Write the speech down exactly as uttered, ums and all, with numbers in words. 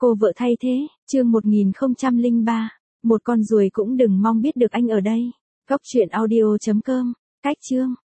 Cô vợ thay thế, chương một nghìn không trăm lẻ ba. Một con ruồi cũng đừng mong biết được anh ở đây. Cốc truyện audio chấm com. Cách chương.